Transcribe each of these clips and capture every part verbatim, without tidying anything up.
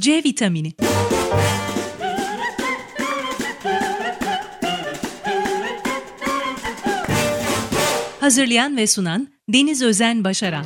C vitamini. Hazırlayan ve sunan Deniz Özen Başaran.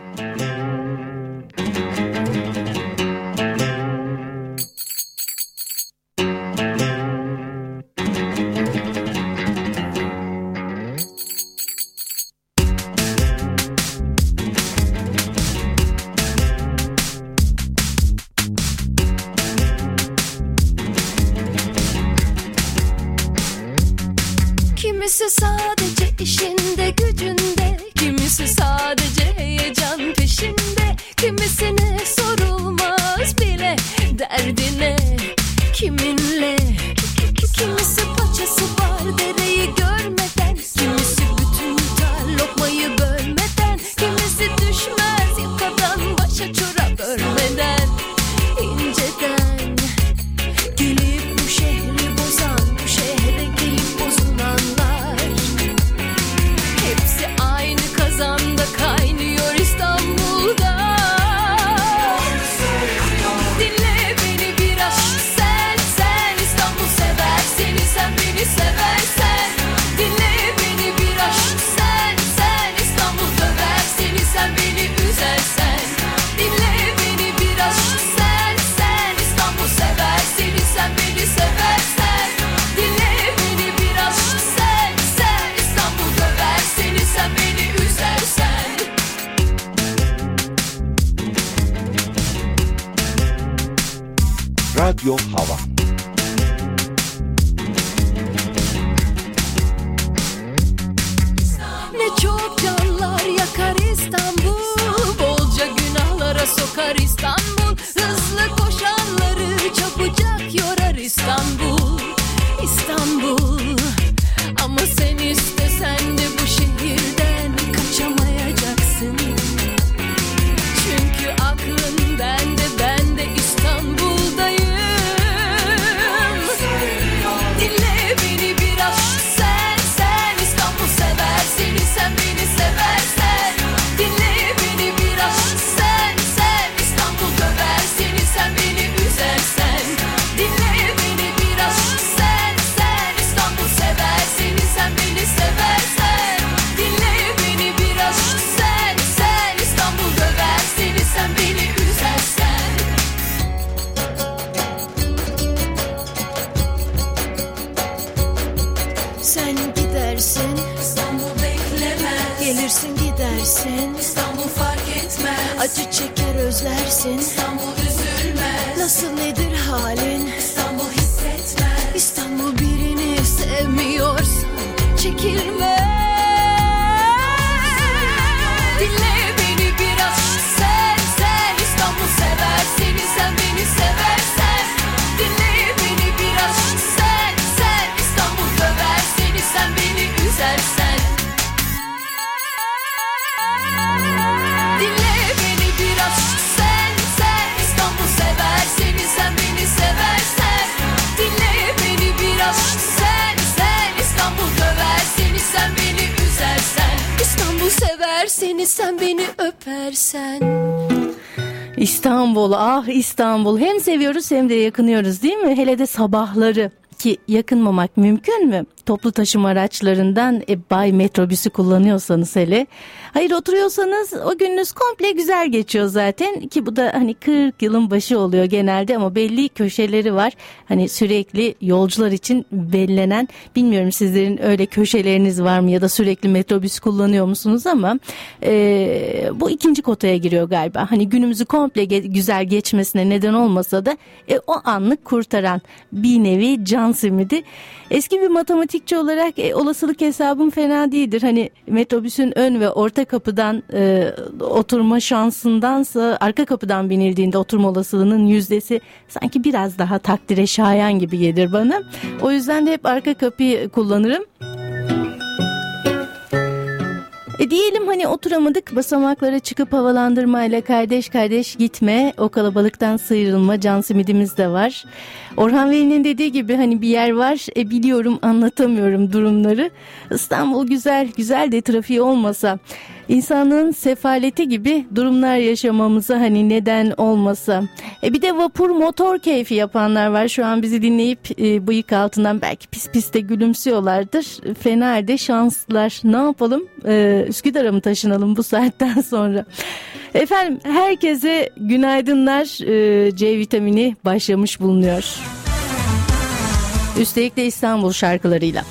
Kimisi sadece işinde gücünde, kimisi sadece heyecan peşinde, kimisine sorulmaz bile derdine kiminle. Kimisi paçası var dereyi görmeden, kimisi bütün dar lokmayı bölmeden, kimisi düşmez yakadan başa çorap örmeden, inceden gelip bu şehri bozan, bu şehre gelip bozulanlar, hepsi aynı kazanda kaynıyor İstanbul'da. Dinle beni biraz, sen sen İstanbul sever seni, sen beni seversen. Dinle beni biraz, sen sen İstanbul döver seni, sen beni üzersen. Dinle beni biraz, sen sen İstanbul sever seni, sen beni seversen. Dinle beni biraz, sen sen İstanbul döver seni, sen beni üzersen. Radyo Hava. Ne çok canlar yakar İstanbul, bolca günahlara sokar İstanbul. Hızlı koşanları çabucak yorar İstanbul, İstanbul. Ama sen istesen de bu şehirden kaçamayacaksın. Çünkü aklın bende, ben de İstanbul'dayım. Dinle beni biraz, sen sen İstanbul sever seni, sen beni seversen. Dinle beni biraz, sen sen İstanbul döver seni, sen beni üzersen. Dinle beni biraz, sen sen İstanbul sever seni, sen beni seversen. Dinle beni biraz, sen sen İstanbul döver seni, sen beni üzersen. Sen gidersin, İstanbul beklemez. Gelirsin gidersin, İstanbul fark etmez. Acı çeker özlersin, İstanbul üzülmez. Nasıl nedir halin, İstanbul hissetmez. İstanbul birini sevmiyorsa çekilmez. Dinle beni biraz, sen sen İstanbul sever seni, sen beni seversen. Dinle beni biraz, sen sen İstanbul döver seni, sen beni üzersen. Dinle beni biraz, sen sen İstanbul sever seni, sen beni seversen. Dinle beni biraz, sen sen İstanbul döver seni, sen beni üzersen. İstanbul sever seni, sen beni öpersen. İstanbul, ah İstanbul, hem seviyoruz hem de yakınıyoruz değil mi? Hele de sabahları, ki yakınmamak mümkün mü? Toplu taşıma araçlarından e, bay metrobüsü kullanıyorsanız hele. Hayır, oturuyorsanız o gününüz komple güzel geçiyor zaten, ki bu da hani kırk yılın başı oluyor genelde, ama belli köşeleri var. Hani sürekli yolcular için bellenen, bilmiyorum sizlerin öyle köşeleriniz var mı ya da sürekli metrobüs kullanıyor musunuz, ama e, bu ikinci kotaya giriyor galiba. Hani günümüzü komple ge- güzel geçmesine neden olmasa da e, o anlık kurtaran bir nevi can simidi. Eski bir matematikçi olarak e, olasılık hesabım fena değildir. Hani metrobüsün ön ve orta kapıdan e, oturma şansındansa arka kapıdan binildiğinde oturma olasılığının yüzdesi sanki biraz daha takdire şayan gibi gelir bana. O yüzden de hep arka kapıyı kullanırım. E diyelim hani oturamadık, basamaklara çıkıp havalandırmayla kardeş kardeş gitme, o kalabalıktan sıyrılma can simidimiz de var. Orhan Veli'nin dediği gibi hani bir yer var, e biliyorum anlatamıyorum durumları. İstanbul güzel, güzel de trafiği olmasa, insanlığın sefaleti gibi durumlar yaşamamıza hani neden olmasa. E bir de vapur motor keyfi yapanlar var. Şu an bizi dinleyip e, bıyık altından belki pis pis de gülümsüyorlardır. Fener'de şanslılar. Ne yapalım? E, Üsküdar'a mı taşınalım bu saatten sonra? Efendim herkese günaydınlar. E, C vitamini başlamış bulunuyor. Üstelik de İstanbul şarkılarıyla.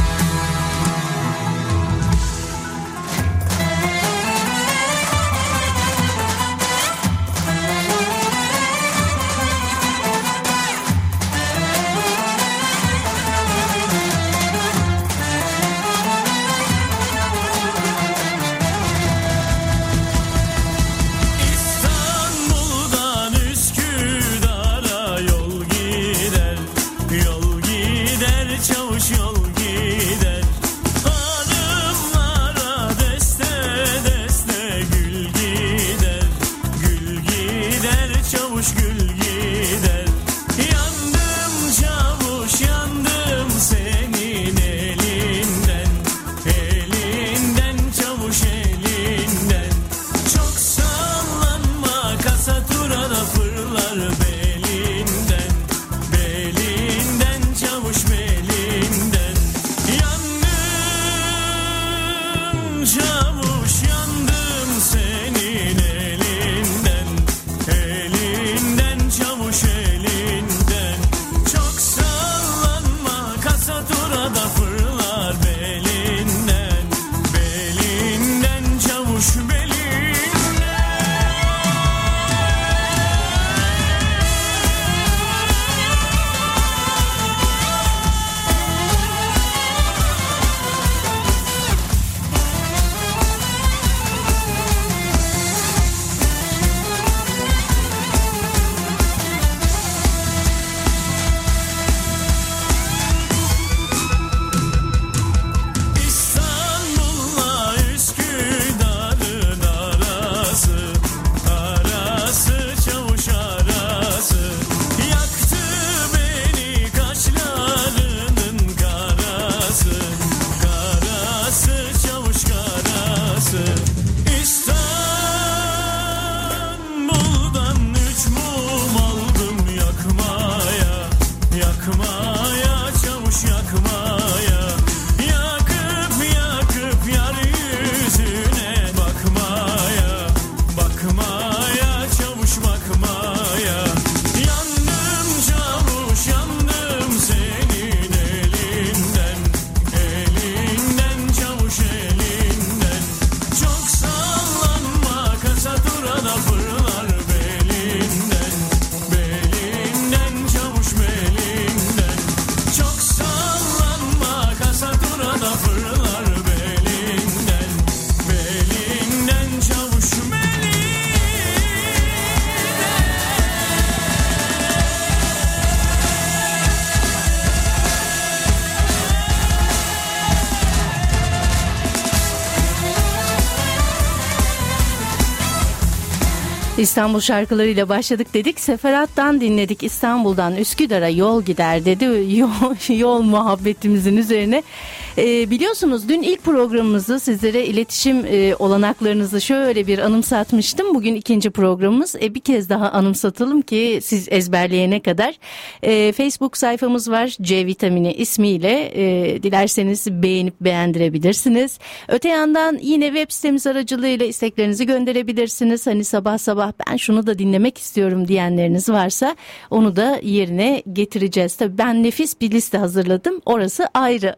İstanbul şarkılarıyla başladık dedik. Seferat'tan dinledik. İstanbul'dan Üsküdar'a yol gider dedi. Yol, yol muhabbetimizin üzerine. E, biliyorsunuz dün ilk programımızı sizlere iletişim e, olanaklarınızı şöyle bir anımsatmıştım. Bugün ikinci programımız. E, bir kez daha anımsatalım ki siz ezberleyene kadar. E, Facebook sayfamız var. C vitamini ismiyle. E, dilerseniz beğenip beğendirebilirsiniz. Öte yandan yine web sitemiz aracılığıyla isteklerinizi gönderebilirsiniz. Hani sabah sabah ben şunu da dinlemek istiyorum diyenleriniz varsa onu da yerine getireceğiz. Tabii ben nefis bir liste hazırladım. Orası ayrı.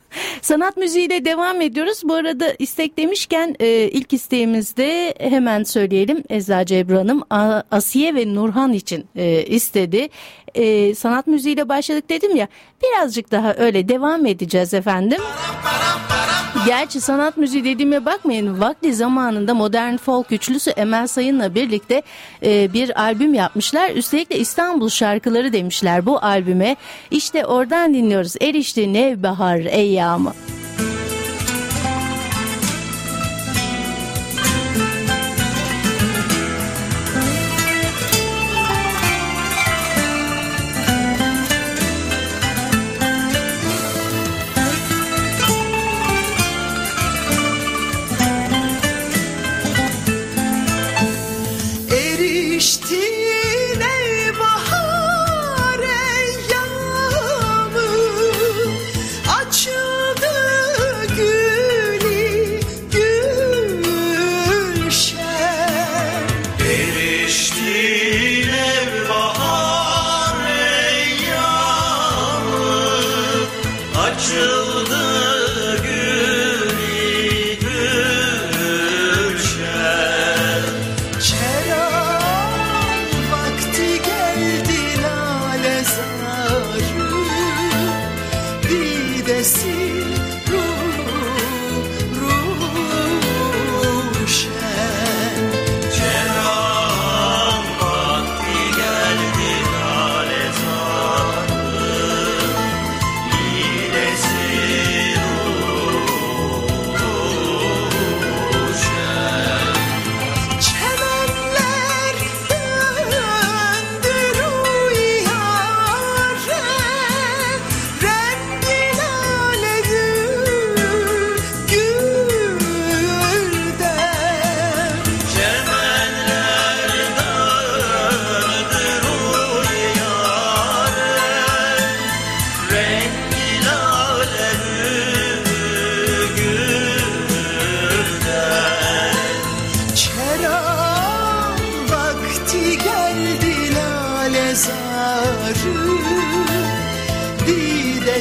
Sanat müziğiyle devam ediyoruz. Bu arada istek demişken e, ilk isteğimizde hemen söyleyelim. Eczacı Ebru Hanım Asiye ve Nurhan için e, istedi. E, sanat müziğiyle başladık dedim ya. Birazcık daha öyle devam edeceğiz efendim. Gerçi sanat müziği dediğime bakmayın. Vakti zamanında modern folk üçlüsü Emel Sayın'la birlikte e, bir albüm yapmışlar. Üstelik de İstanbul şarkıları demişler bu albüme. İşte oradan dinliyoruz. Erişti Nevbahar eyyamı. Erişti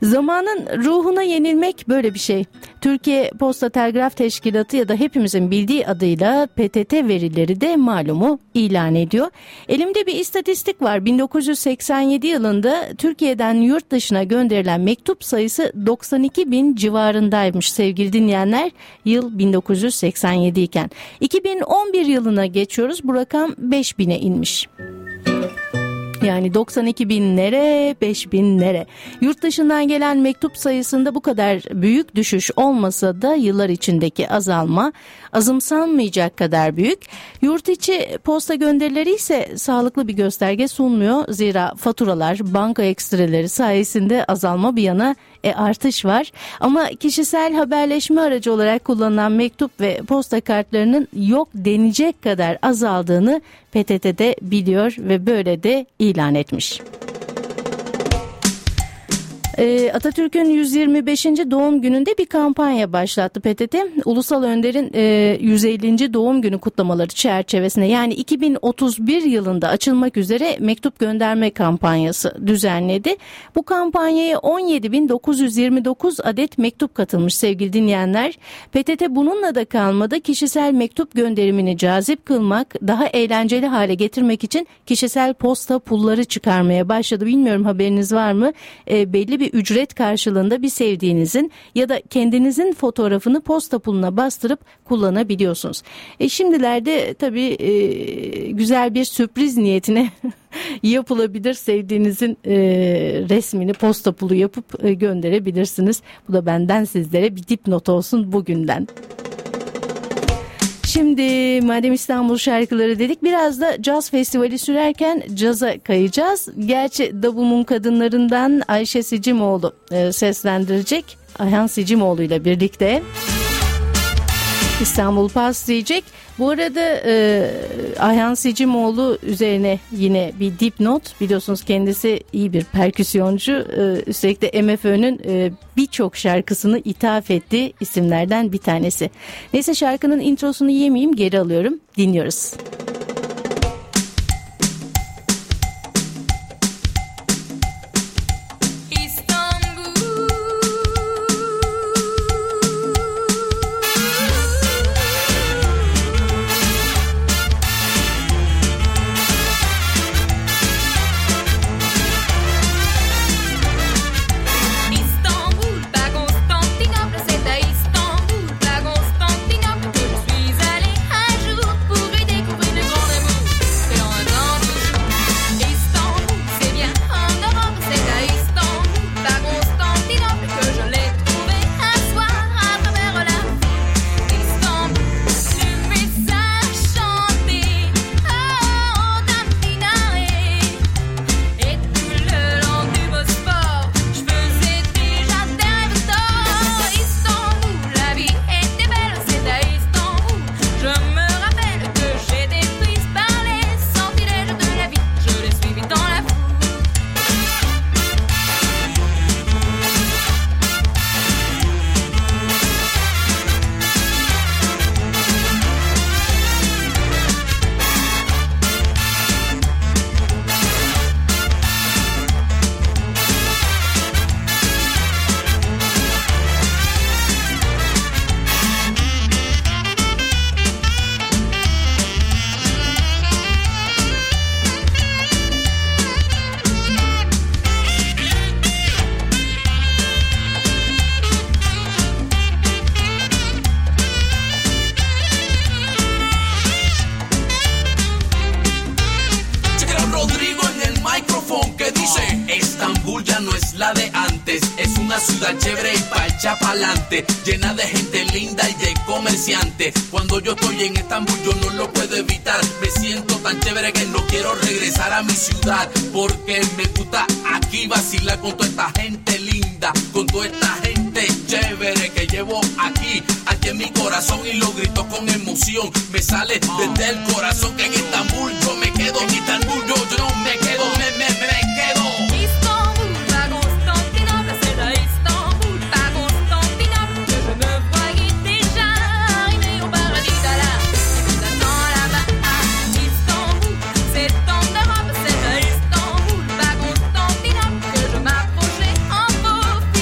Zamanın ruhuna yenilmek böyle bir şey. Türkiye Posta Telgraf Teşkilatı ya da hepimizin bildiği adıyla P T T verileri de malumu ilan ediyor. Elimde bir istatistik var. bin dokuz yüz seksen yedi yılında Türkiye'den yurt dışına gönderilen mektup sayısı doksan iki bin civarındaymış sevgili dinleyenler. Yıl bin dokuz yüz seksen yedi iken. iki bin on bir yılına geçiyoruz. Bu rakam beş bine inmiş. Yani doksan iki binlere, beş binlere. Yurt dışından gelen mektup sayısında bu kadar büyük düşüş olmasa da yıllar içindeki azalma azımsanmayacak kadar büyük. Yurt içi posta gönderileri ise sağlıklı bir gösterge sunmuyor. Zira faturalar, banka ekstreleri sayesinde azalma bir yana e, artış var. Ama kişisel haberleşme aracı olarak kullanılan mektup ve posta kartlarının yok denecek kadar azaldığını P T T'de biliyor ve böyle de ilan etmiş. Atatürk'ün yüz yirmi beşinci doğum gününde bir kampanya başlattı P T T. Ulusal Önder'in yüz ellinci doğum günü kutlamaları çerçevesinde yani iki bin otuz bir yılında açılmak üzere mektup gönderme kampanyası düzenledi. Bu kampanyaya on yedi bin dokuz yüz yirmi dokuz adet mektup katılmış sevgili dinleyenler. P T T bununla da kalmadı. Kişisel mektup gönderimini cazip kılmak, daha eğlenceli hale getirmek için kişisel posta pulları çıkarmaya başladı. Bilmiyorum haberiniz var mı? E, belli bir ücret karşılığında bir sevdiğinizin ya da kendinizin fotoğrafını posta puluna bastırıp kullanabiliyorsunuz. E şimdilerde tabii e, güzel bir sürpriz niyetine yapılabilir. Sevdiğinizin e, resmini posta pulu yapıp e, gönderebilirsiniz. Bu da benden sizlere bir dipnot olsun bugünden. Şimdi madem İstanbul şarkıları dedik biraz da caz festivali sürerken caza kayacağız. Gerçi Davum'un kadınlarından Ayşe Sicimoğlu e, seslendirecek. Ayhan Sicimoğlu ile birlikte İstanbul Pas diyecek. Bu arada e, Ayhan Sicimoğlu üzerine yine bir dipnot. Biliyorsunuz kendisi iyi bir perküsyoncu. E, üstelik de M F Ö'nün e, birçok şarkısını ithaf ettiği isimlerden bir tanesi. Neyse şarkının introsunu yemeyeyim, geri alıyorum. Dinliyoruz. Llena de gente linda y de comerciantes. Cuando yo estoy en Estambul yo no lo puedo evitar. Me siento tan chévere que no quiero regresar a mi ciudad, porque me gusta aquí vacilar con toda esta gente linda, con toda esta gente chévere que llevo aquí, aquí en mi corazón, y lo grito con emoción. Me sale desde el corazón que en Estambul yo me quedo. En Estambul yo, yo no me quedo, me, me, me quedo. C'est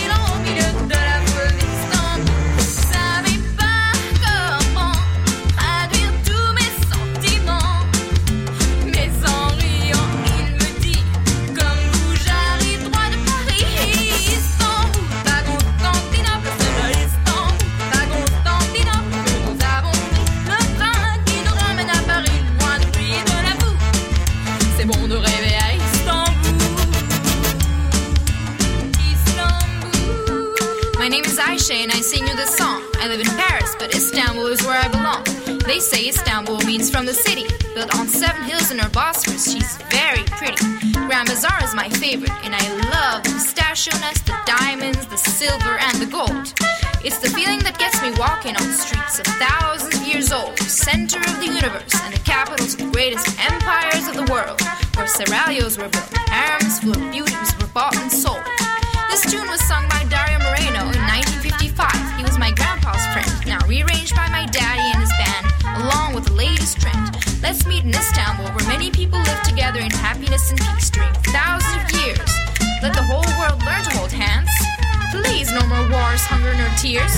name is Aisha and I sing you this song. I live in Paris, but Istanbul is where I belong. They say Istanbul means from the city, built on seven hills in her Bosphorus. She's very pretty. Grand Bazaar is my favorite, and I love the pistachio nuts, the diamonds, the silver, and the gold. It's the feeling that gets me walking on the streets of thousands of years old, center of the universe, and the capitals of the greatest empires of the world, where seraglios were built, harems full of beauties were bought and sold. This tune was sung by Dario Moreno in nineteen fifty-five. He was my grandpa's friend, now rearranged by my daddy and his band, along with the latest trend. Let's meet in Istanbul, where many people live together in happiness and peace during thousands of years. Let the whole world learn to hold hands. Please, no more wars, hunger, nor tears.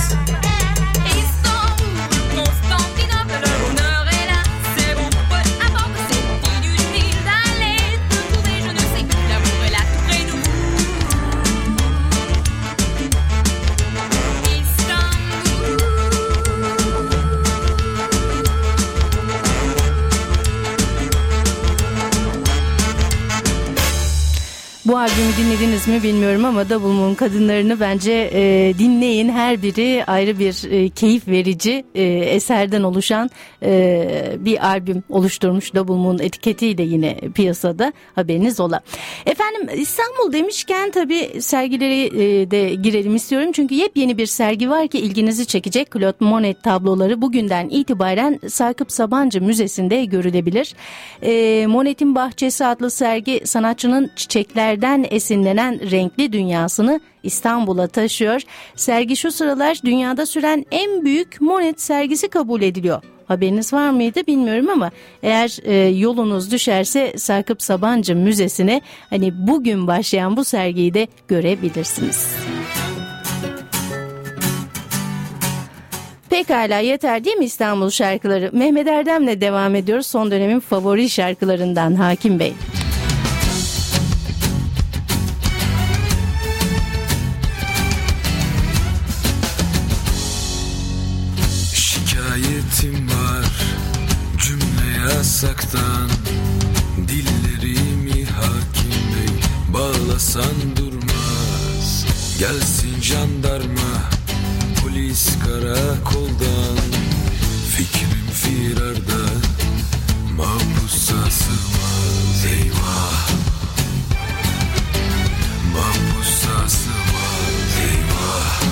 Bu albümü dinlediniz mi bilmiyorum ama Double Moon kadınlarını bence e, dinleyin. Her biri ayrı bir e, keyif verici e, eserden oluşan e, bir albüm oluşturmuş. Double Moon etiketiyle yine piyasada, haberiniz ola. Efendim, İstanbul demişken tabii sergileri e, de girelim istiyorum. Çünkü yepyeni bir sergi var ki ilginizi çekecek. Claude Monet tabloları bugünden itibaren Sakıp Sabancı Müzesi'nde görülebilir. E, Monet'in Bahçesi adlı sergi sanatçının çiçekler esinlenen renkli dünyasını İstanbul'a taşıyor. Sergi şu sıralar dünyada süren en büyük Monet sergisi kabul ediliyor. Haberiniz var mıydı bilmiyorum ama eğer e, yolunuz düşerse Sakıp Sabancı Müzesi'ne hani bugün başlayan bu sergiyi de görebilirsiniz. Pekala, yeter değil mi İstanbul şarkıları? Mehmet Erdem'le devam ediyoruz. Son dönemin favori şarkılarından Hakim Bey. Şikayetim var cümle yasaktan, dillerimi hakim bey bağlasan durmaz. Gelsin jandarma polis karakoldan, fikrim firarda mahpusa sığmaz. Eyvah, mahpusa sığmaz. Eyvah.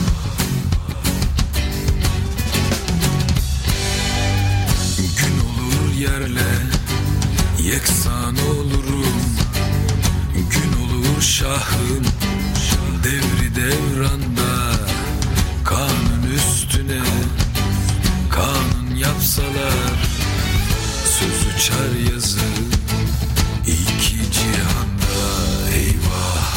Yerle yeksan olurum, gün olur şahım devri devranda. Kanun üstüne kanun yapsalar, söz uçar yazı iki cihanda. Eyvah,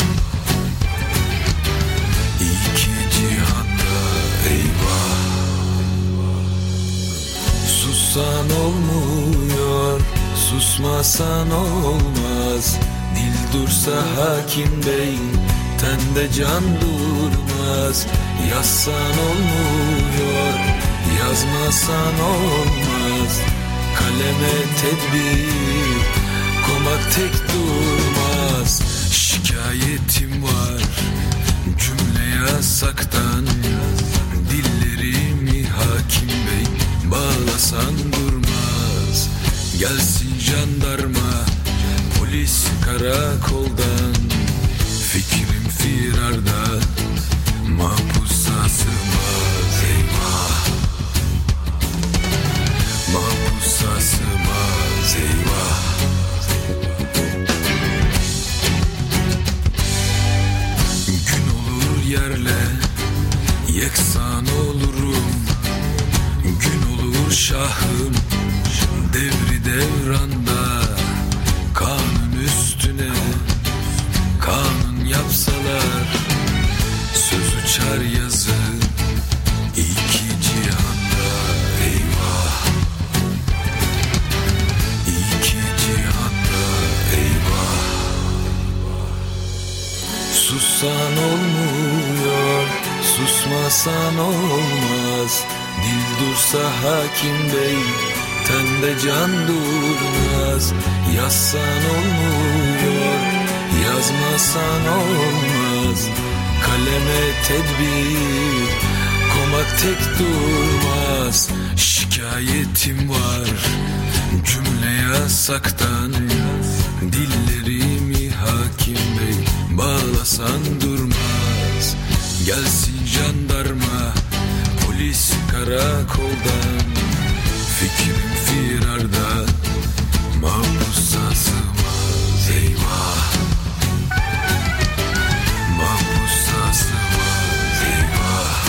iki cihanda. Eyvah. Sussan olmuyor, susmasan olmaz. Dil dursa hakim bey, tende can durmaz. Yazsan olmuyor, yazmasan olmaz. Kaleme tedbir komak tek durmaz. Şikayetim var cümle yasaktan, dillerimi hakim bey bağlasan durmaz. Gelsin jandarma polis karakoldan, fikrim firarda mahpusa sığmaz. Eyvah, mahpusa sığmaz. Eyvah. Gün olur yerle yeksan olurum, gün olur şahım devri devranda. Kanun üstüne kanun yapsalar, söz uçar yazı iki cihanda. Eyvah, iki cihanda. Eyvah. Sussan olmuyor, susmasan olmaz. Dil dursa hakim bey, tende can durmaz. Yazsan olmuyor, yazmasan olmaz. Kaleme tedbir komak tek durmaz. Şikayetim var cümle yasaktan. Dillerimi hakim bey bağlasan durmaz. Gelsin jandarma polis karakoldan. Fikrim firarda mahpusa sığmaz. Eyvah, mahpusa sığmaz. Eyvah.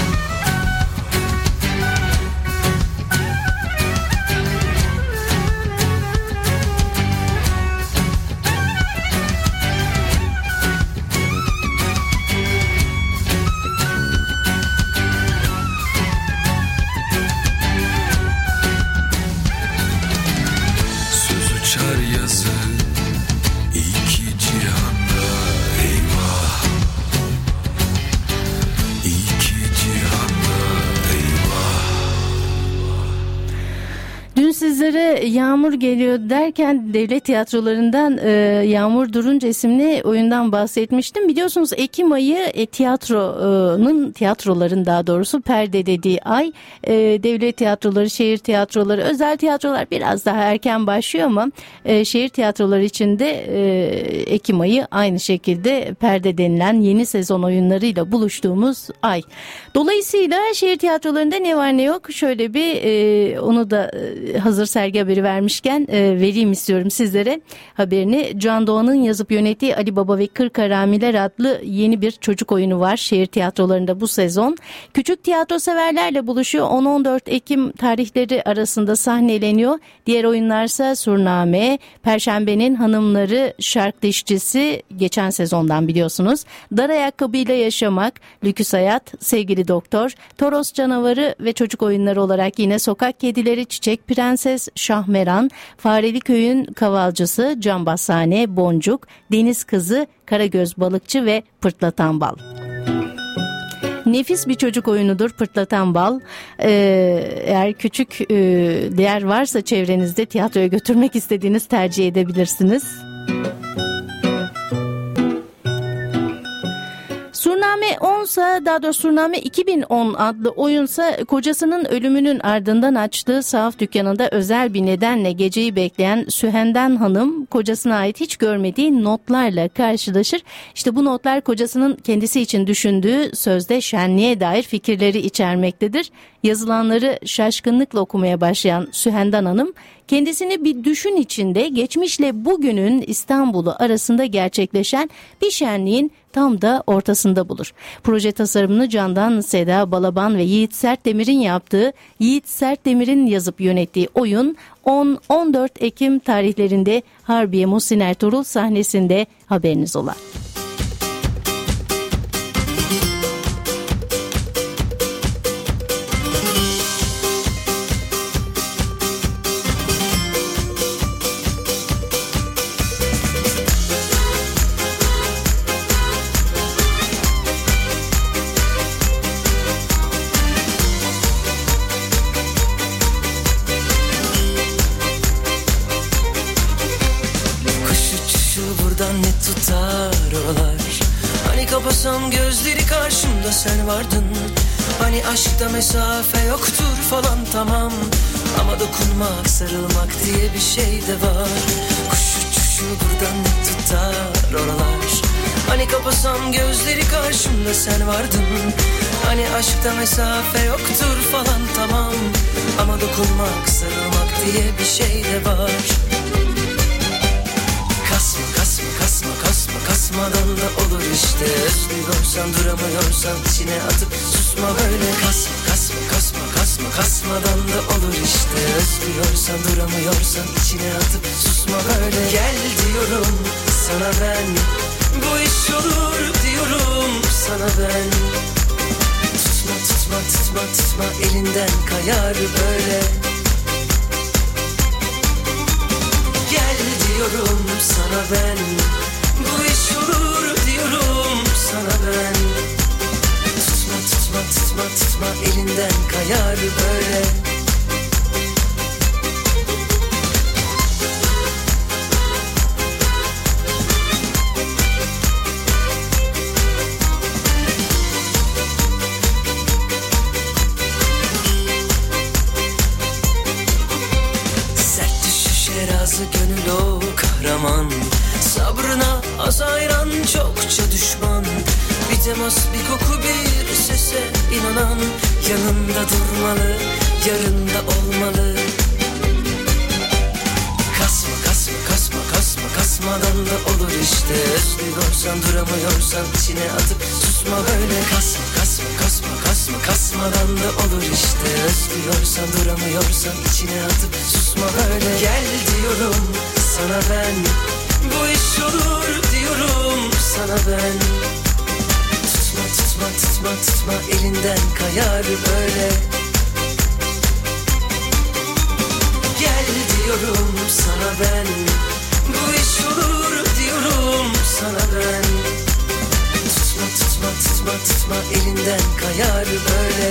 Sizlere Yağmur Geliyor derken devlet tiyatrolarından e, Yağmur Durunca isimli oyundan bahsetmiştim. Biliyorsunuz Ekim ayı e, tiyatronun, tiyatroların daha doğrusu perde dediği ay. E, devlet tiyatroları, şehir tiyatroları, özel tiyatrolar biraz daha erken başlıyor ama e, şehir tiyatroları için de e, Ekim ayı aynı şekilde perde denilen yeni sezon oyunlarıyla buluştuğumuz ay. Dolayısıyla şehir tiyatrolarında ne var ne yok şöyle bir e, onu da e, hazır sergi haberi vermişken e, vereyim istiyorum sizlere haberini. Can Doğan'ın yazıp yönettiği Ali Baba ve Kırk Haramiler adlı yeni bir çocuk oyunu var şehir tiyatrolarında bu sezon. Küçük tiyatro severlerle buluşuyor. on on dört Ekim tarihleri arasında sahneleniyor. Diğer oyunlarsa Surname, Perşembenin Hanımları, Şark Dişçisi geçen sezondan biliyorsunuz. Dar Ayakkabıyla Yaşamak, Lüküs Hayat, Sevgili Doktor, Toros Canavarı ve çocuk oyunları olarak yine Sokak Kedileri, Çiçek Prenses, Şahmeran, Fareli Köyün Kavalcısı, Cambazhane, Boncuk, Deniz Kızı, Karagöz Balıkçı ve Pırtlatan Bal. Nefis bir çocuk oyunudur Pırtlatan Bal. Ee, eğer küçük e, değer varsa çevrenizde tiyatroya götürmek istediğiniz tercih edebilirsiniz. Surname onsa daha doğrusu Surname iki bin on adlı oyunsa kocasının ölümünün ardından açtığı sahaf dükkanında özel bir nedenle geceyi bekleyen Sühenden Hanım kocasına ait hiç görmediği notlarla karşılaşır. İşte bu notlar kocasının kendisi için düşündüğü sözde şenliğe dair fikirleri içermektedir. Yazılanları şaşkınlıkla okumaya başlayan Sühenden Hanım kendisini bir düşün içinde geçmişle bugünün İstanbul'u arasında gerçekleşen bir şenliğin tam da ortasında bulur. Proje tasarımını Candan Seda Balaban ve Yiğit Sertdemir'in yaptığı, Yiğit Sertdemir'in yazıp yönettiği oyun on on dört Ekim tarihlerinde Harbiye Muhsin Ertuğrul sahnesinde, haberiniz ola. Kapasam gözleri karşımda sen vardın. Hani aşkta mesafe yoktur falan tamam. Ama dokunmak, sarılmak diye bir şey de var. Kuş uçuşu buradan ne tutar oralar. Hani kapasam gözleri karşımda sen vardın. Hani aşkta mesafe yoktur falan tamam. Ama dokunmak, sarılmak diye bir şey de var. Kasma kasma kasma kasma kasmadan da olur işte. Özlüyorsan duramıyorsan içine atıp susma böyle. Kasma kasma kasma kasma kasmadan da olur işte. Özlüyorsan duramıyorsan içine atıp susma böyle. Gel diyorum sana ben, bu iş olur diyorum sana ben. Tutma tutma tutma tutma elinden kayar böyle. Gel diyorum sana ben, bu iş olur diyorum sana ben. Tutma tutma tutma tutma elinden kayar böyle. temos bir koku bir sese inanan yanında durmalı, yarında olmalı. Kasma kasma kasma kasma kasmadan da olur işte. Özlüyorsan duramıyorsan içine atıp susma böyle. Kasma kasma kasma kasma kasmadan da olur işte. Özlüyorsan duramıyorsan içine atıp susma böyle. Gel diyorum sana ben, bu iş olur diyorum sana ben. Tutma tutma tutma tutma elinden kayar böyle. Gel diyorum sana ben, bu iş olur diyorum sana ben. Tutma tutma tutma tutma elinden kayar böyle.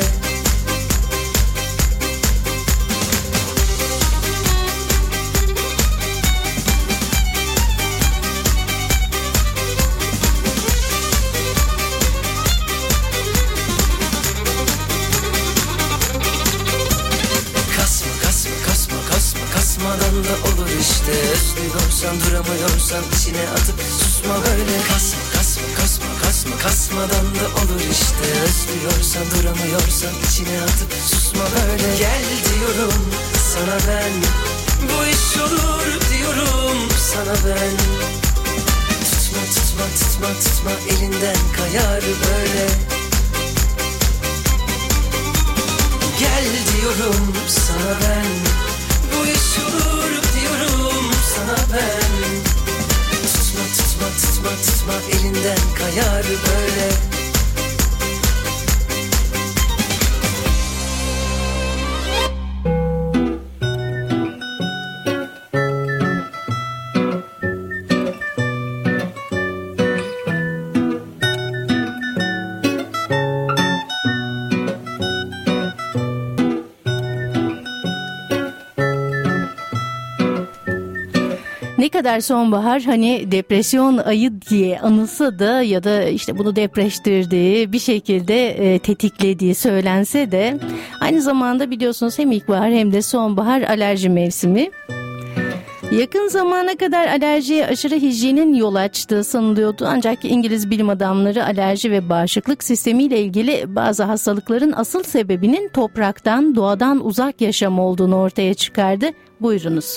Kasmadan da olur işte. Özlüyorsan duramıyorsan içine atıp susma böyle. Kasma kasma kasma kasma kasmadan da olur işte. Özlüyorsan duramıyorsan içine atıp susma böyle. Gel diyorum sana ben, bu iş olur diyorum sana ben. Tutma tutma tutma tutma elinden kayar böyle. Gel diyorum sana ben, bu iş olur diyorum sana ben. Tutma tutma tutma tutma elinden kayar böyle. Ne kadar sonbahar hani depresyon ayı diye anılsa da ya da işte bunu depreştirdiği bir şekilde e, tetiklediği söylense de aynı zamanda biliyorsunuz hem ilkbahar hem de sonbahar alerji mevsimi. Yakın zamana kadar alerjiye aşırı hijyenin yol açtığı sanılıyordu. Ancak İngiliz bilim adamları alerji ve bağışıklık sistemiyle ilgili bazı hastalıkların asıl sebebinin topraktan, doğadan uzak yaşam olduğunu ortaya çıkardı. Buyurunuz.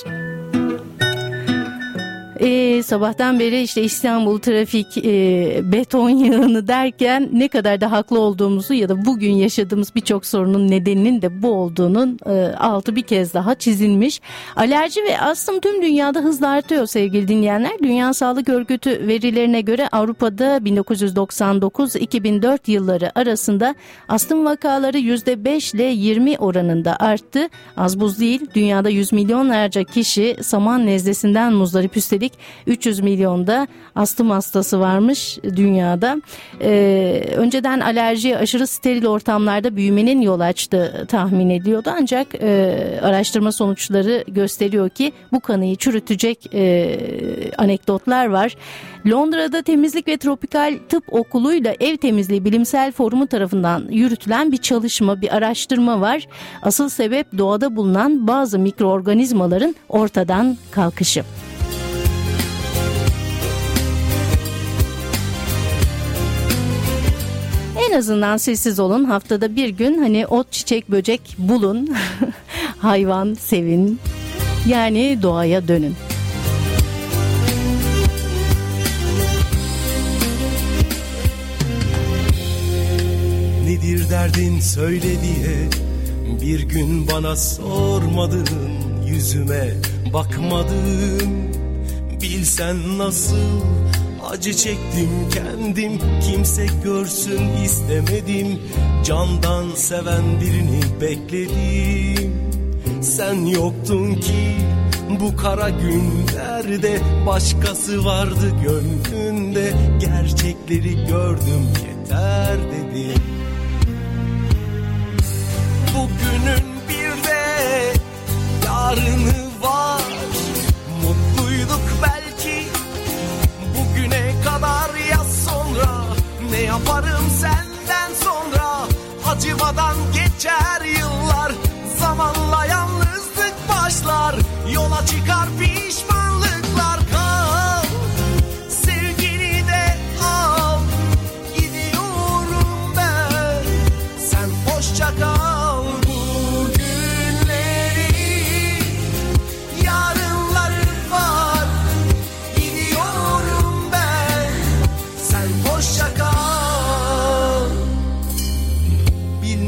Ee, sabahtan beri işte İstanbul trafik, e, beton yığını derken ne kadar da haklı olduğumuzu ya da bugün yaşadığımız birçok sorunun nedeninin de bu olduğunun e, altı bir kez daha çizilmiş. Alerji ve astım tüm dünyada hızla artıyor sevgili dinleyenler. Dünya Sağlık Örgütü verilerine göre Avrupa'da bin dokuz yüz doksan dokuz iki bin dört yılları arasında astım vakaları yüzde beş ile yirmi oranında arttı. Az buz değil, dünyada yüz milyonlarca kişi saman nezlesinden muzdarip, üstelik üç yüz milyonda astım hastası varmış dünyada. Ee, önceden alerjiye aşırı steril ortamlarda büyümenin yol açtığı tahmin ediyordu. Ancak e, araştırma sonuçları gösteriyor ki bu kanıyı çürütecek e, anekdotlar var. Londra'da Temizlik ve Tropikal Tıp Okulu'yla Ev Temizliği Bilimsel Forumu tarafından yürütülen bir çalışma, bir araştırma var. Asıl sebep doğada bulunan bazı mikroorganizmaların ortadan kalkışı. En azından sessiz olun. Haftada bir gün hani ot, çiçek, böcek bulun. Hayvan sevin. Yani doğaya dönün. Nedir derdin söyle diye bir gün bana sormadın, yüzüme bakmadın. Bilsen nasıl acı çektim kendim, kimse görsün istemedim. Candan seven birini bekledim. Sen yoktun ki bu kara günlerde, başkası vardı gönlünde. Gerçekleri gördüm, yeter dedim. Bugünün bir de yarını var, mutluyduk belki bugüne kadar. Ya sonra ne yaparım senden sonra, acımadan geçer yıllar. Zamanla yalnızlık başlar, yola çıkar pişmanlıklar. Kal, sevgini de al, gidiyorum.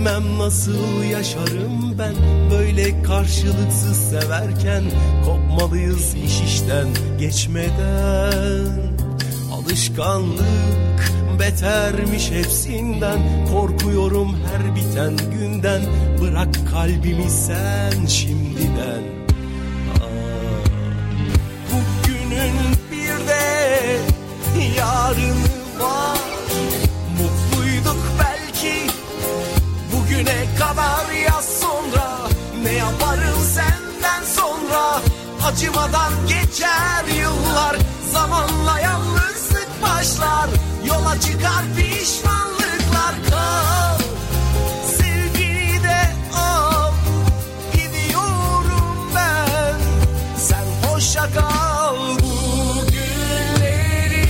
Bilmem nasıl yaşarım ben böyle karşılıksız severken. Kopmalıyız iş işten geçmeden. Alışkanlık betermiş hepsinden. Korkuyorum her biten günden. Bırak kalbimi sen şimdiden. Aa, bugünün bir de yarını var. Mutluyduk belki bugüne kadar, ya sonra ne yaparım senden sonra. Acımadan geçer yıllar, zamanla yalnızlık başlar. Yola çıkar pişmanlıklar, kal sevgini de al. Gidiyorum ben, sen hoşça kal. Bugünleri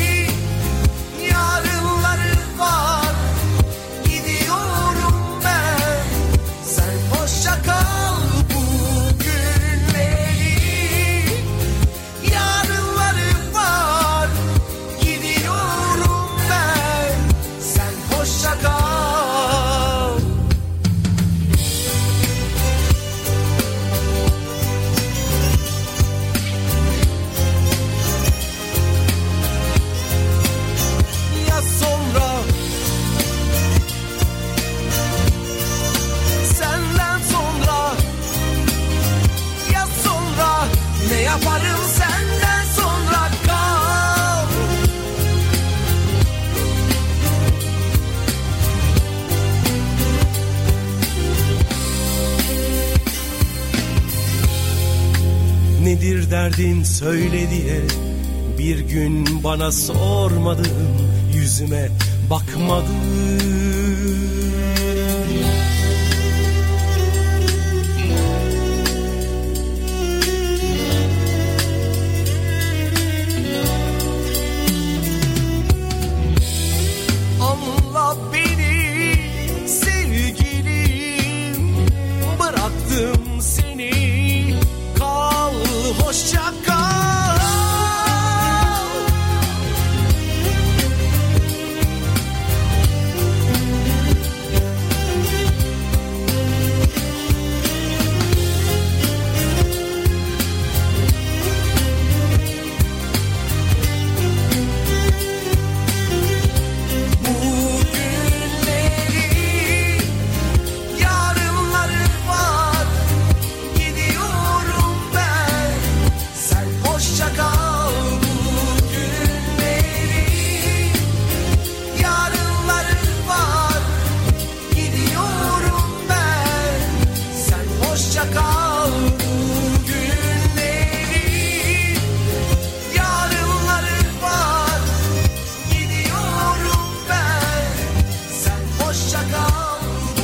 yarınları var. Gidiyorum ben, sen hoşça kal. Bugünleri yarınları var. Gidiyorum ben, sen hoşça kal. Ya sonra senden sonra, ya sonra ne yaparım senden sonra, kal. Nedir derdin söyle diye bir gün bana sormadın, yüzüme bakmadın. Anla beni sevgilim, bıraktım seni, kal hoşça kal. Bugünleri yarınları var. Gidiyorum ben, sen hoşça kal. Bugünleri yarınları var. Gidiyorum ben, sen hoşça kal. Bugünleri yarınları var. Gidiyorum ben, sen hoşça kal.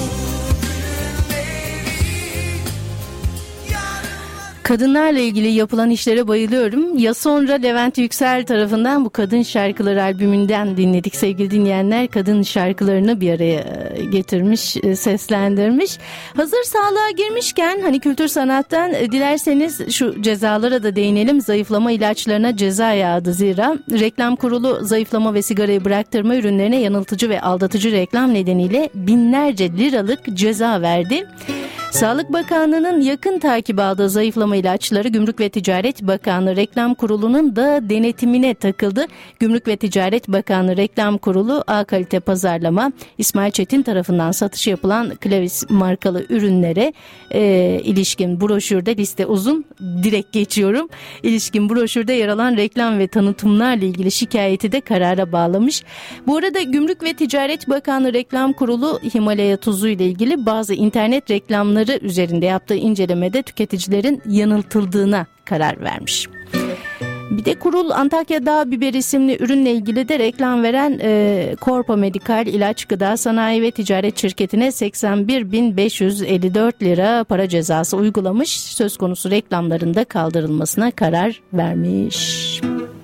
Kadınlarla ilgili yapılan işlere bayılıyorum. Ya sonra Levent Yüksel tarafından bu Kadın Şarkıları albümünden dinledik sevgili dinleyenler. Kadın şarkılarını bir araya getirmiş, seslendirmiş. Hazır sağlığa girmişken hani kültür sanattan dilerseniz şu cezalara da değinelim. Zayıflama ilaçlarına ceza yağdı zira. Reklam Kurulu zayıflama ve sigarayı bıraktırma ürünlerine yanıltıcı ve aldatıcı reklam nedeniyle binlerce liralık ceza verdi. Sağlık Bakanlığı'nın yakın takip aldığı zayıflama ilaçları Gümrük ve Ticaret Bakanlığı Reklam Kurulu'nun da denetimine takıldı. Gümrük ve Ticaret Bakanlığı Reklam Kurulu A kalite pazarlama İsmail Çetin tarafından satışı yapılan Klavis markalı ürünlere e, ilişkin broşürde, liste uzun, direkt geçiyorum. İlişkin broşürde yer alan reklam ve tanıtımlarla ilgili şikayeti de karara bağlamış. Bu arada Gümrük ve Ticaret Bakanlığı Reklam Kurulu Himalaya tuzu ile ilgili bazı internet reklamları üzerinde yaptığı incelemede tüketicilerin yanıltıldığına karar vermiş. Bir de kurul Antakya Dağ Biber isimli ürünle ilgili de reklam veren e, Korpa Medikal İlaç Gıda Sanayi ve Ticaret Şirketi'ne seksen bir bin beş yüz elli dört lira para cezası uygulamış. Söz konusu reklamların da kaldırılmasına karar vermiş.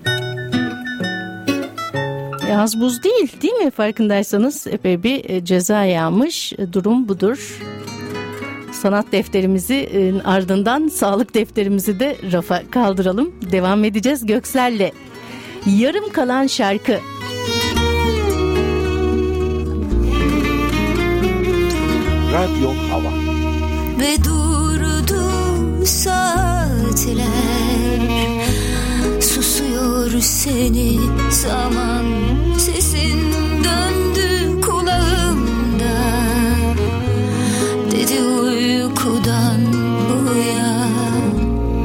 Az buz değil, değil mi? Farkındaysanız epey bir ceza yağmış. Durum budur. Sanat defterimizi ardından sağlık defterimizi de rafa kaldıralım. Devam edeceğiz Göksel'le. Yarım kalan şarkı. Radyo Hava. Ve durdu saatler, susuyor seni zaman, sesin döndü kulağımda, dedi uykudan uyan.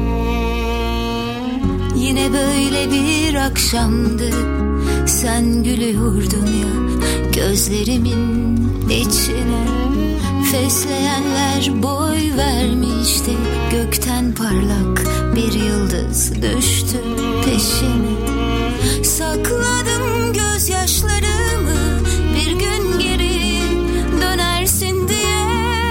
Yine böyle bir akşamdı, sen gülüyordun ya gözlerimin içine. Fesleyenler boy vermişti, gökten parlak bir yıldız düştü peşine. Sakladım gözyaşlarımı, bir gün geri dönersin diye.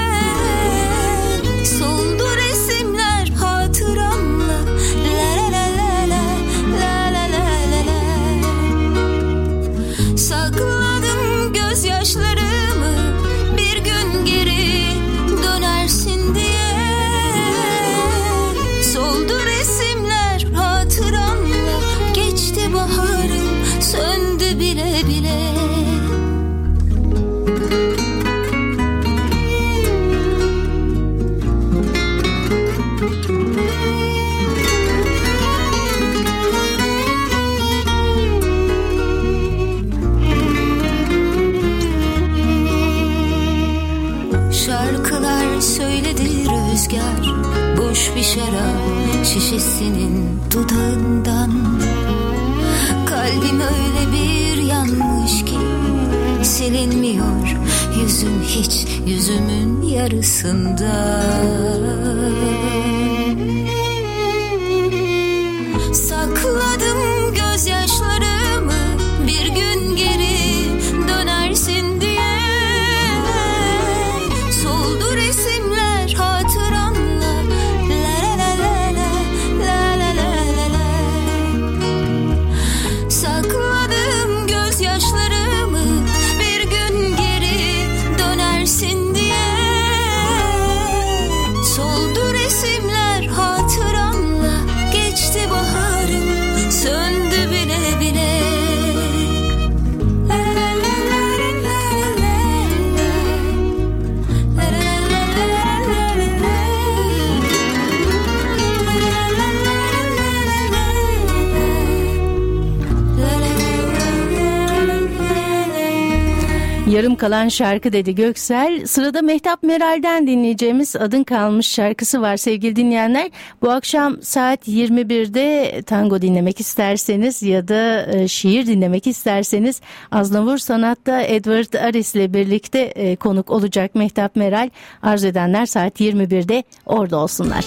Soldu resimler hatıramla, la la la la la la la la la. Sakladım gözyaşlarımı, bir gün geri dönersin diye. Soldu resimler hatıramla, geçti baharım, söndü bile bile. Şarkılar söyledi rüzgar, boş bir şarap şişesinin dudağından. Kalbim öyle bir yanmış ki silinmiyor yüzüm hiç, yüzümün yarısında. Sakladım gözyaşlarımı, bir gün geri dönersin diye. Soldu resimler hatıramla, la la la la la la la la la. Sakladım gözyaşlarımı, bir gün geri dönersin diye. Soldu resimler hatıramla, geçti baharım, söndü bile bile. Yarım kalan şarkı dedi Göksel. Sırada Mehtap Meral'den dinleyeceğimiz Adın Kalmış şarkısı var sevgili dinleyenler. Bu akşam saat yirmi birde tango dinlemek isterseniz ya da şiir dinlemek isterseniz Aznavur Sanat'ta Edward Aris ile birlikte konuk olacak Mehtap Meral. Arzu edenler saat yirmi birde orada olsunlar.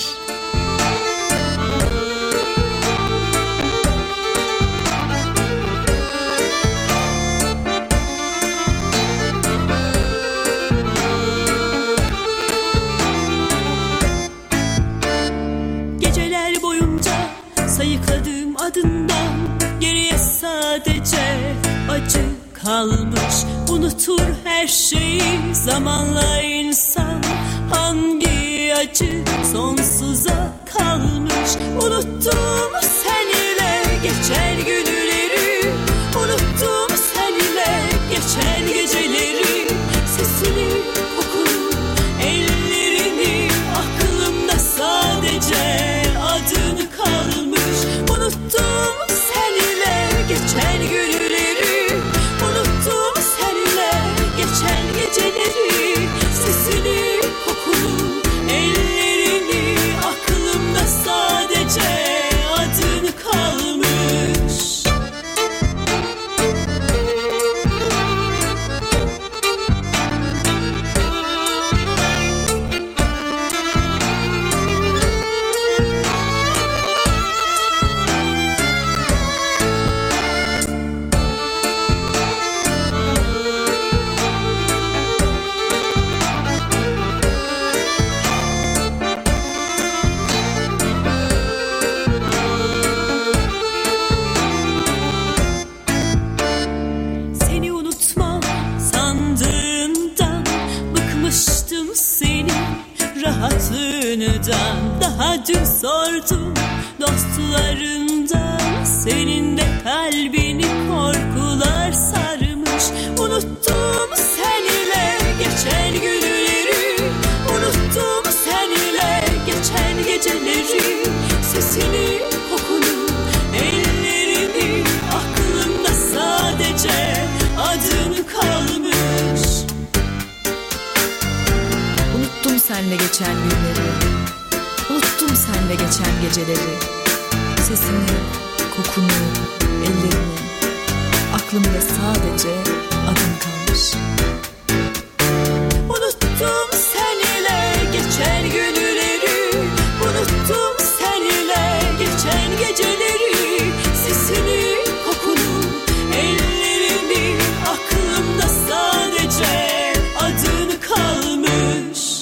Sayıkladığım adından geriye sadece acı kalmış. Unutur her şeyi zamanla insan, hangi acı sonsuza kalmış. Unuttum sen ile geçen günleri, unuttum sen ile geçen geceleri. Sesini, kokunu, ellerini, aklımda sadece adını kalmış. Unuttum sen ile geçen günleri, unuttum sen ile geçen geceleri. Sesini, kokunu, ellerini, aklımda sadece adını kalmış. rahatlığından. Daha dün sordum dostlarından, senin de kalbini korkular sarmış. Unuttum sen ile geçen günleri, senle geçen günleri, unuttum senle geçen geceleri. Sesini, kokunu, ellerini, aklımda sadece adın kalmış. Unuttum seninle geçen günleri, unuttum seninle geçen geceleri. Sesini, kokunu, ellerini, aklımda sadece adın kalmış.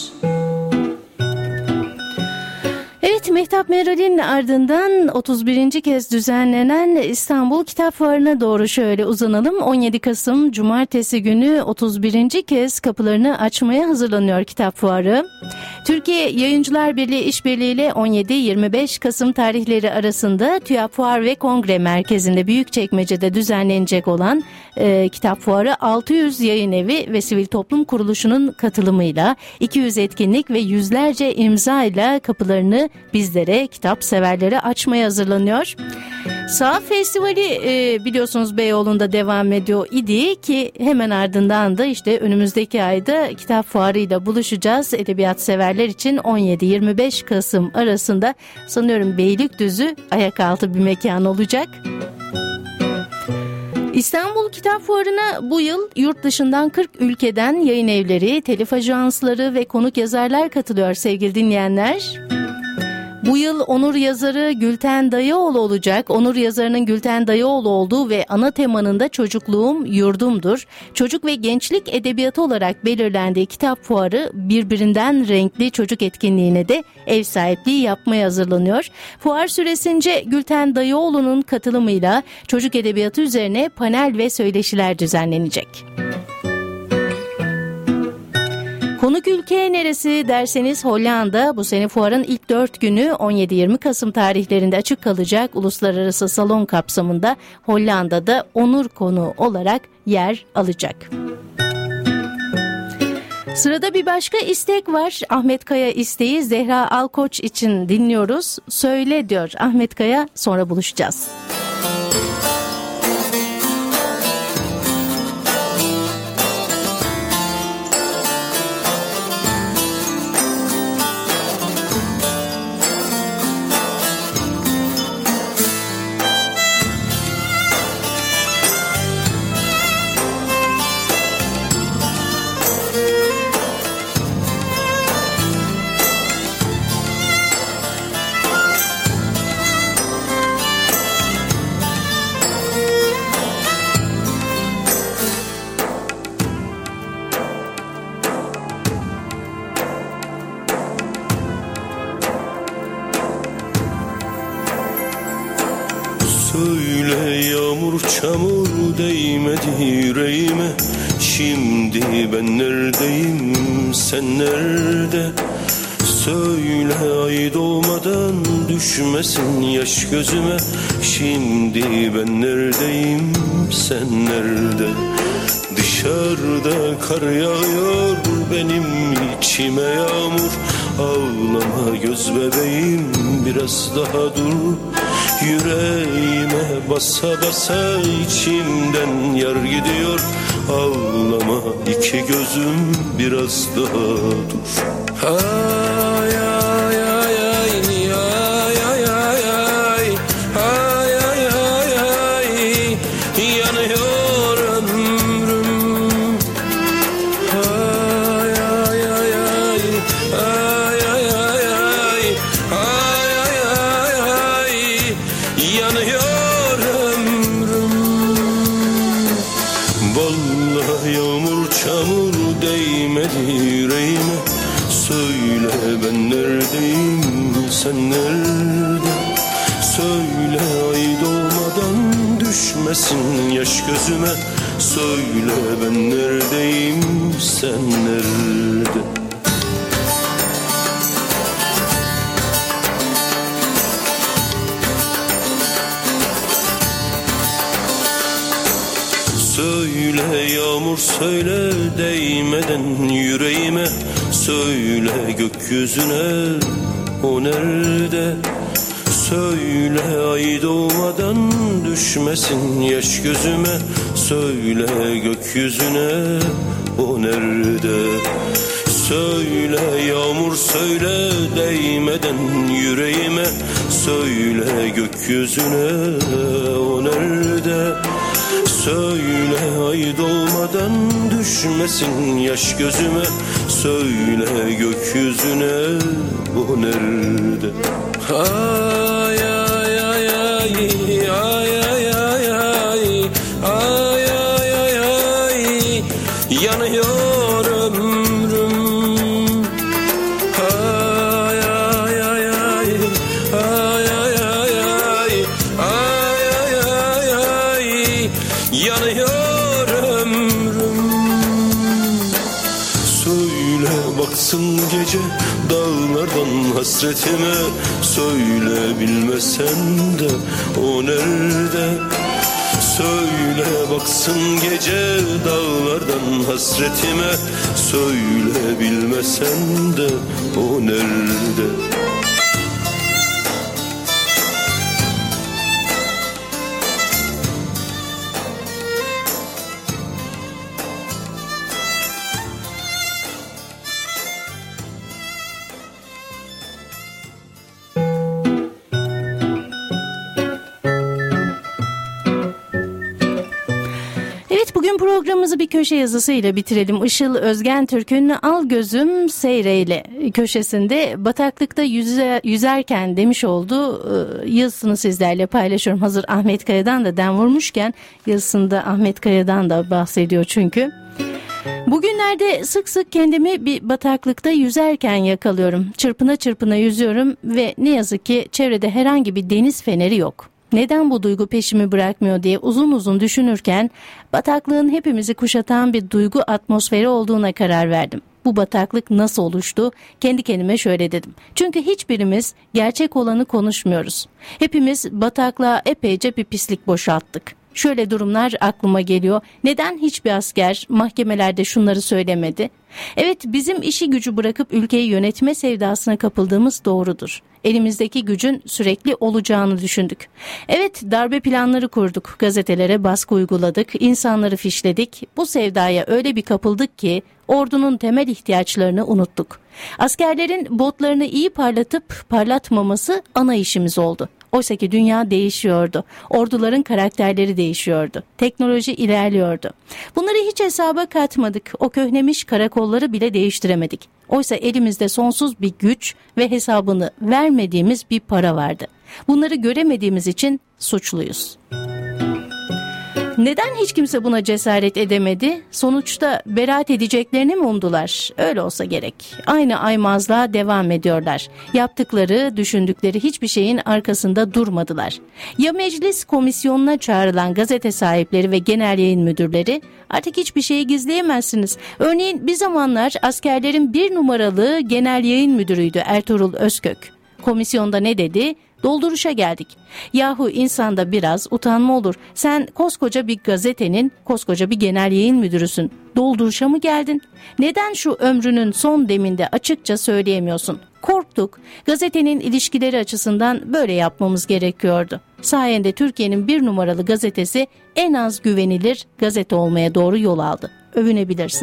Evet, Mehtap Meral'in ardından otuz birinci kez düzenlenen İstanbul Kitap Fuarı'na doğru şöyle uzanalım. on yedi Kasım Cumartesi günü otuz birinci kez kapılarını açmaya hazırlanıyor Kitap Fuarı. Türkiye Yayıncılar Birliği işbirliğiyle on yedi yirmi beş Kasım tarihleri arasında TÜYAP Fuar ve Kongre Merkezi'nde Büyükçekmece'de düzenlenecek olan e, Kitap Fuarı altı yüz yayın evi ve sivil toplum kuruluşunun katılımıyla iki yüz etkinlik ve yüzlerce imza ile kapılarını bizlere, kitap severlere açmaya hazırlanıyor. Sahaf Festivali e, biliyorsunuz Beyoğlu'nda devam ediyor idi ki hemen ardından da işte önümüzdeki ayda Kitap Fuarı'yla buluşacağız. Edebiyat severler için on yedi yirmi beş Kasım arasında sanıyorum Beylikdüzü ayakaltı bir mekan olacak. İstanbul Kitap Fuarı'na bu yıl yurt dışından kırk ülkeden yayın evleri, telif ajansları ve konuk yazarlar katılıyor sevgili dinleyenler. Bu yıl onur yazarı Gülten Dayıoğlu olacak. Onur yazarının Gülten Dayıoğlu olduğu ve ana temanın da çocukluğum yurdumdur. Çocuk ve gençlik edebiyatı olarak belirlendiği Kitap Fuarı birbirinden renkli çocuk etkinliğine de ev sahipliği yapmaya hazırlanıyor. Fuar süresince Gülten Dayıoğlu'nun katılımıyla çocuk edebiyatı üzerine panel ve söyleşiler düzenlenecek. Konuk ülke neresi derseniz Hollanda. Bu sene fuarın ilk dört günü on yedi yirmi Kasım tarihlerinde açık kalacak. Uluslararası salon kapsamında Hollanda'da onur konuğu olarak yer alacak. Sırada bir başka istek var. Ahmet Kaya isteği Zehra Alkoç için dinliyoruz. Söyle diyor Ahmet Kaya, sonra buluşacağız. Söyle yağmur çamur değmedi yüreğime. Şimdi ben neredeyim, sen nerede? Söyle ay doğmadan düşmesin yaş gözüme. Şimdi ben neredeyim, sen nerede? Dışarıda kar yağıyor, benim içime yağmur. Ağlama göz bebeğim, biraz daha dur. Yüreğime basa basa içimden yar gidiyor. Ağlama iki gözüm, biraz daha dur. Ay ay ay ay ay ay ay ay ay ay ay ay yanıyor ömrüm. Ay ay ay ay ay ay ay ay ay ay ay yanıyor ömrüm. Vallahi yağmur çamur değmedi yüreğime. Söyle ben neredeyim, sen nerede? Söyle ay doğmadan düşmesin yaş gözüme. Söyle ben neredeyim, sen nerede? Söyle yağmur söyle değmeden yüreğime. Söyle gökyüzüne, o nerede? Söyle ay doğmadan düşmesin yaş gözüme. Söyle gökyüzüne, o nerede? Söyle yağmur söyle değmeden yüreğime, söyle gökyüzüne o nerede? Söyle ay doğmadan düşmesin yaş gözüme, söyle gökyüzüne o nerede? Ay ay ay ay ay ay ay ay ay ay ay ay yanıyor ömrüm. Ay ay ay ay ay ay ay ay ay ay ay ay yanıyor ömrüm. Söyle baksın gece dağlardan hasretime, söyle bilmesen de o nerede? Söyle baksın gece dağlardan hasretime, söyle bilmesen de o nerede? Bugün programımızı bir köşe yazısıyla bitirelim. Işıl Özgentürk'ün Al Gözüm Seyreyle köşesinde bataklıkta yüze, yüzerken demiş olduğu yazısını sizlerle paylaşıyorum. Hazır Ahmet Kaya'dan da dem vurmuşken yazısında Ahmet Kaya'dan da bahsediyor çünkü. Bugünlerde sık sık kendimi bir bataklıkta yüzerken yakalıyorum. Çırpına çırpına yüzüyorum ve ne yazık ki çevrede herhangi bir deniz feneri yok. Neden bu duygu peşimi bırakmıyor diye uzun uzun düşünürken bataklığın hepimizi kuşatan bir duygu atmosferi olduğuna karar verdim. Bu bataklık nasıl oluştu? Kendi kendime şöyle dedim. Çünkü hiçbirimiz gerçek olanı konuşmuyoruz. Hepimiz bataklığa epeyce bir pislik boşalttık. Şöyle durumlar aklıma geliyor. Neden hiçbir asker mahkemelerde şunları söylemedi? Evet, bizim işi gücü bırakıp ülkeyi yönetme sevdasına kapıldığımız doğrudur. Elimizdeki gücün sürekli olacağını düşündük. Evet, darbe planları kurduk, gazetelere baskı uyguladık, insanları fişledik. Bu sevdaya öyle bir kapıldık ki ordunun temel ihtiyaçlarını unuttuk. Askerlerin botlarını iyi parlatıp parlatmaması ana işimiz oldu. Oysa ki dünya değişiyordu. Orduların karakterleri değişiyordu. Teknoloji ilerliyordu. Bunları hiç hesaba katmadık. O köhnemiş karakolları bile değiştiremedik. Oysa elimizde sonsuz bir güç ve hesabını vermediğimiz bir para vardı. Bunları göremediğimiz için suçluyuz. Neden hiç kimse buna cesaret edemedi? Sonuçta beraat edeceklerini mi umdular? Öyle olsa gerek. Aynı aymazlığa devam ediyorlar. Yaptıkları, düşündükleri hiçbir şeyin arkasında durmadılar. Ya meclis komisyonuna çağrılan gazete sahipleri ve genel yayın müdürleri? Artık hiçbir şeyi gizleyemezsiniz. Örneğin bir zamanlar askerlerin bir numaralı genel yayın müdürüydü Ertuğrul Özkök. Komisyonda ne dedi? Dolduruşa geldik. Yahu insanda biraz utanma olur. Sen koskoca bir gazetenin, koskoca bir genel yayın müdürüsün. Dolduruşa mı geldin? Neden şu ömrünün son deminde açıkça söyleyemiyorsun? Korktuk. Gazetenin ilişkileri açısından böyle yapmamız gerekiyordu. Sayende Türkiye'nin bir numaralı gazetesi en az güvenilir gazete olmaya doğru yol aldı. Övünebilirsin.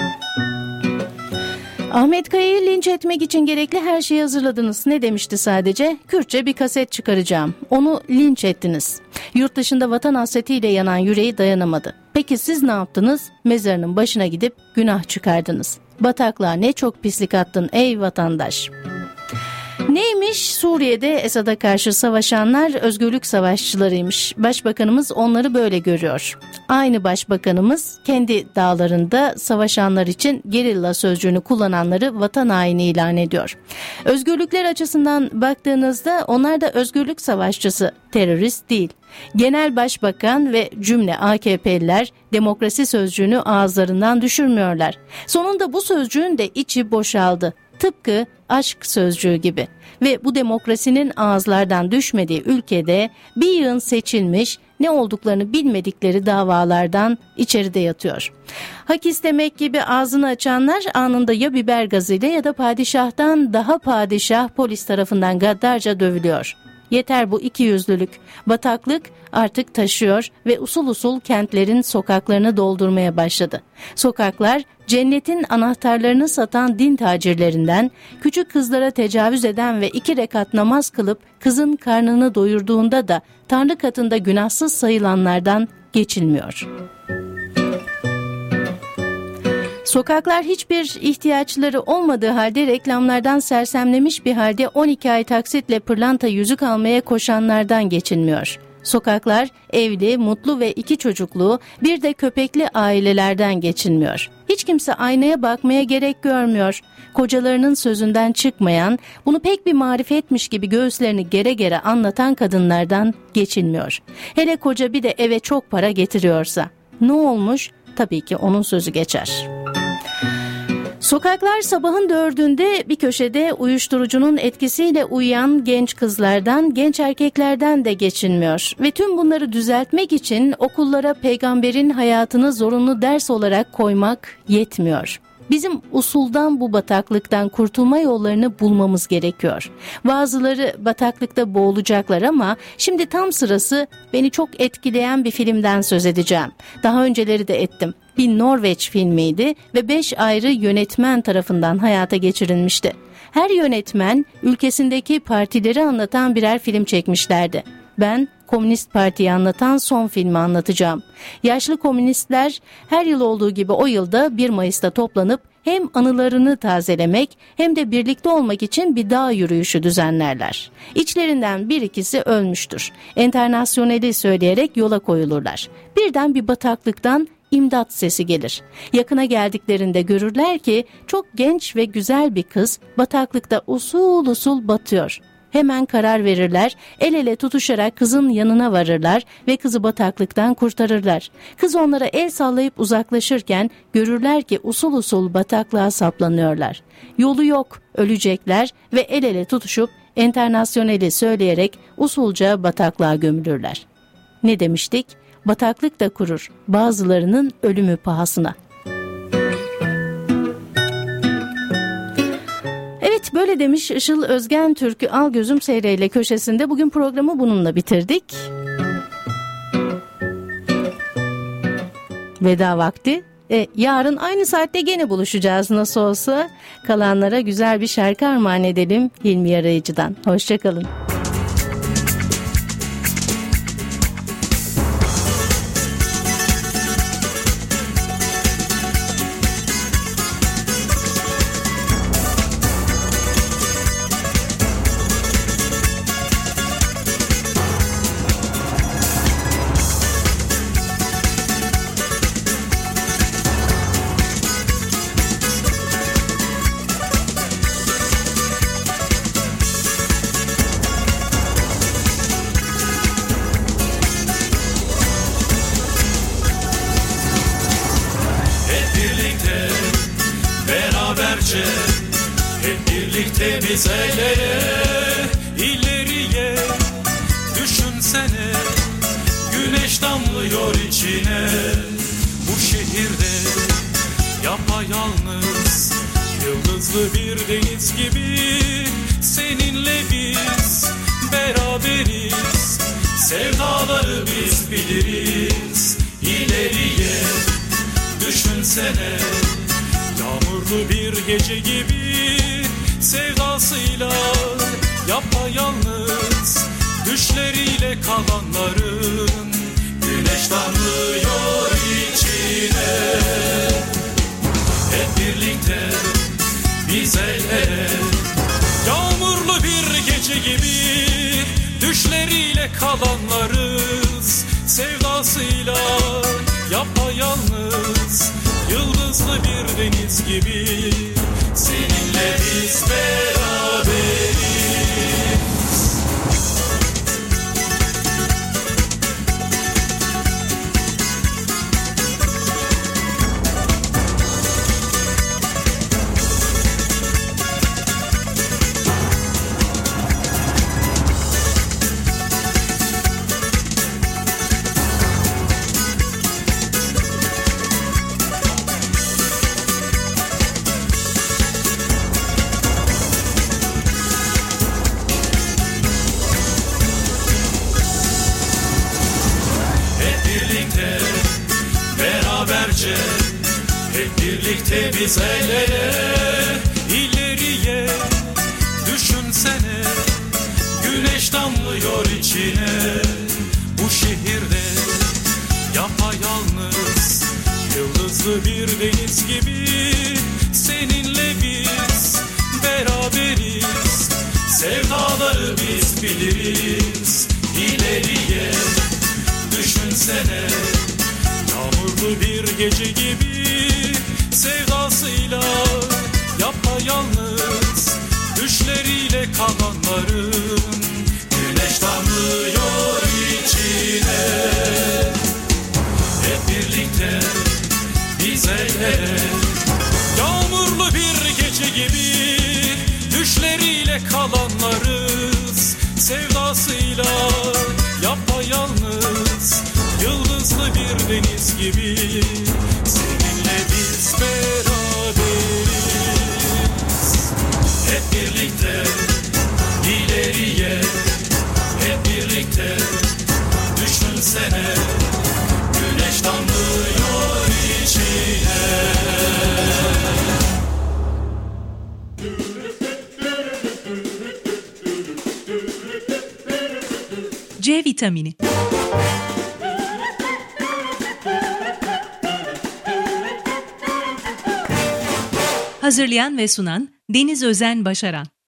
Ahmet Kaya'yı linç etmek için gerekli her şeyi hazırladınız. Ne demişti sadece? Kürtçe bir kaset çıkaracağım. Onu linç ettiniz. Yurt dışında vatan hasretiyle yanan yüreği dayanamadı. Peki siz ne yaptınız? Mezarının başına gidip günah çıkardınız. Bataklığa ne çok pislik attın ey vatandaş. Neymiş? Suriye'de Esad'a karşı savaşanlar özgürlük savaşçılarıymış. Başbakanımız onları böyle görüyor. Aynı başbakanımız kendi dağlarında savaşanlar için gerilla sözcüğünü kullananları vatan haini ilan ediyor. Özgürlükler açısından baktığınızda onlar da özgürlük savaşçısı, terörist değil. Genel Başbakan ve cümle A K P'liler demokrasi sözcüğünü ağızlarından düşürmüyorlar. Sonunda bu sözcüğün de içi boşaldı. Tıpkı aşk sözcüğü gibi ve bu demokrasinin ağızlardan düşmediği ülkede bir yığın seçilmiş ne olduklarını bilmedikleri davalardan içeride yatıyor. Hak istemek gibi ağzını açanlar anında ya biber gazıyla ya da padişahtan daha padişah polis tarafından gaddarca dövülüyor. Yeter bu ikiyüzlülük. Bataklık artık taşıyor ve usul usul kentlerin sokaklarını doldurmaya başladı. Sokaklar cennetin anahtarlarını satan din tacirlerinden, küçük kızlara tecavüz eden ve iki rekat namaz kılıp kızın karnını doyurduğunda da Tanrı katında günahsız sayılanlardan geçilmiyor. Sokaklar hiçbir ihtiyaçları olmadığı halde reklamlardan sersemlemiş bir halde on iki ay taksitle pırlanta yüzük almaya koşanlardan geçinmiyor. Sokaklar evli, mutlu ve iki çocuklu, bir de köpekli ailelerden geçinmiyor. Hiç kimse aynaya bakmaya gerek görmüyor. Kocalarının sözünden çıkmayan, bunu pek bir marifetmiş gibi göğüslerini gere gere anlatan kadınlardan geçinmiyor. Hele koca bir de eve çok para getiriyorsa. Ne olmuş? Tabii ki onun sözü geçer. Sokaklar sabahın dördünde bir köşede uyuşturucunun etkisiyle uyuyan genç kızlardan, genç erkeklerden de geçinmiyor. Ve tüm bunları düzeltmek için okullara peygamberin hayatını zorunlu ders olarak koymak yetmiyor. Bizim usuldan bu bataklıktan kurtulma yollarını bulmamız gerekiyor. Bazıları bataklıkta boğulacaklar ama şimdi tam sırası beni çok etkileyen bir filmden söz edeceğim. Daha önceleri de ettim. Bir Norveç filmiydi ve beş ayrı yönetmen tarafından hayata geçirilmişti. Her yönetmen ülkesindeki partileri anlatan birer film çekmişlerdi. Ben Komünist Parti'yi anlatan son filmi anlatacağım. Yaşlı komünistler her yıl olduğu gibi o yılda bir Mayıs'ta toplanıp hem anılarını tazelemek hem de birlikte olmak için bir dağ yürüyüşü düzenlerler. İçlerinden bir ikisi ölmüştür. Enternasyoneli söyleyerek yola koyulurlar. Birden bir bataklıktan imdat sesi gelir. Yakına geldiklerinde görürler ki çok genç ve güzel bir kız bataklıkta usul usul batıyor. Hemen karar verirler, el ele tutuşarak kızın yanına varırlar ve kızı bataklıktan kurtarırlar. Kız onlara el sallayıp uzaklaşırken görürler ki usul usul bataklığa saplanıyorlar. Yolu yok, ölecekler ve el ele tutuşup enternasyoneli söyleyerek usulca bataklığa gömülürler. Ne demiştik? Bataklık da kurur, bazılarının ölümü pahasına. Evet, böyle demiş Işıl Özgen Türk'ü Al Gözüm Seyreyle köşesinde. Bugün programı bununla bitirdik. Veda vakti. E, yarın aynı saatte gene buluşacağız nasıl olsa. Kalanlara güzel bir şarkı armağan edelim Hilmi Yarayıcı'dan. Hoşçakalın. Hep birlikte biz el ele ileriye, düşünsene güneş damlıyor içine. Bu şehirde yapayalnız, yıldızlı bir deniz gibi seninle biz beraberiz. Sevdaları biz biliriz. İleriye düşünsene, yağmurlu bir gece gibi sevdasıyla yapayalnız, düşleriyle kalanların güneş damlıyor içine. Hep birlikte biz el ele, yağmurlu bir gece gibi düşleriyle kalanlarız. Sevdasıyla yapayalnız, yıldızlı bir deniz gibi seninle biz beraberiz. birlikte biz el ele ileriye. Düşünsene güneş damlıyor içine. Bu şehirde yapayalnız, yıldızlı bir deniz gibi. Seninle biz beraberiz, sevdaları biz biliriz. İleriye düşünsene, yağmurlu bir gece gibi. Sevdasıyla yapayalnız, düşleriyle kalanların. Güneş damlıyor içine. Hep birlikte biz el ele, yağmurlu bir gece gibi. Düşleriyle kalanlarız, sevdasıyla yapayalnız, yıldızlı bir deniz gibi. Seninle biz beraberiz. Hep birlikte ileriye, hep birlikte düşünsene, güneş damlıyor içine. C vitamini. Hazırlayan ve sunan Deniz Özen Başaran.